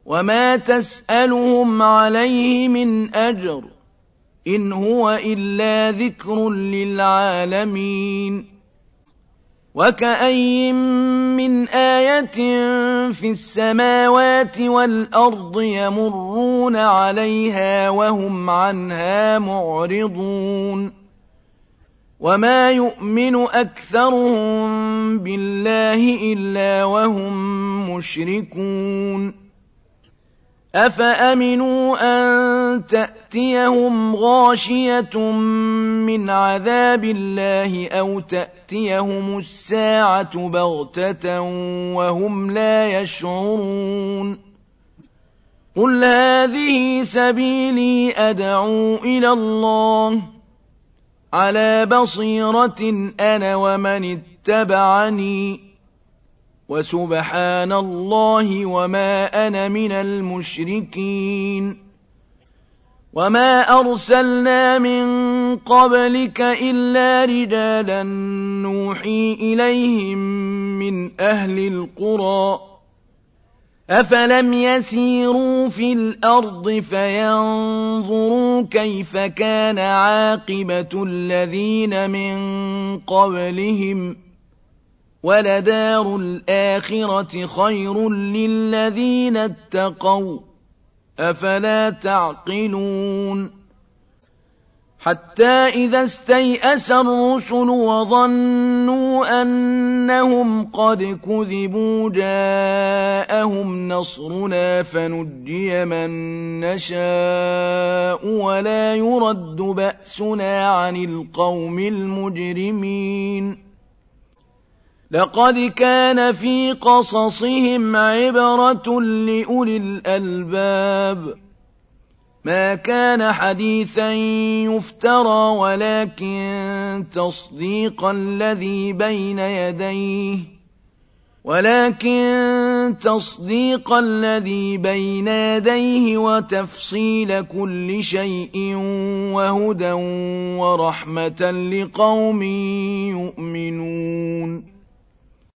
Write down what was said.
وما تسألهم عليه من أجر إن هو إلا ذكر للعالمين وكأين من آية في السماوات والأرض يمرون عليها وهم عنها معرضون وما يؤمن أكثرهم بالله إلا وهم مشركون أفأمنوا أن تأتيهم غاشية من عذاب الله أو تأتيهم الساعة بغتة وهم لا يشعرون قل هذه سبيلي أدعو إلى الله على بصيرة أنا ومن اتبعني وسبحان الله وما أنا من المشركين وما أرسلنا من قبلك إلا رجالا نوحي إليهم من أهل القرى أفلم يسيروا في الأرض فينظروا كيف كان عاقبة الذين من قبلهم ولدار الآخرة خير للذين اتقوا أفلا تعقلون حتى إذا استيأس الرسل وظنوا أنهم قد كذبوا جاءهم نصرنا فنجي من نشاء ولا يرد بأسنا عن القوم المجرمين لقد كان في قصصهم عبرة لأولي الألباب ما كان حديثا يفترى ولكن تصديق الذي بين يديه وتفصيل كل شيء وهدى ورحمة لقوم يؤمنون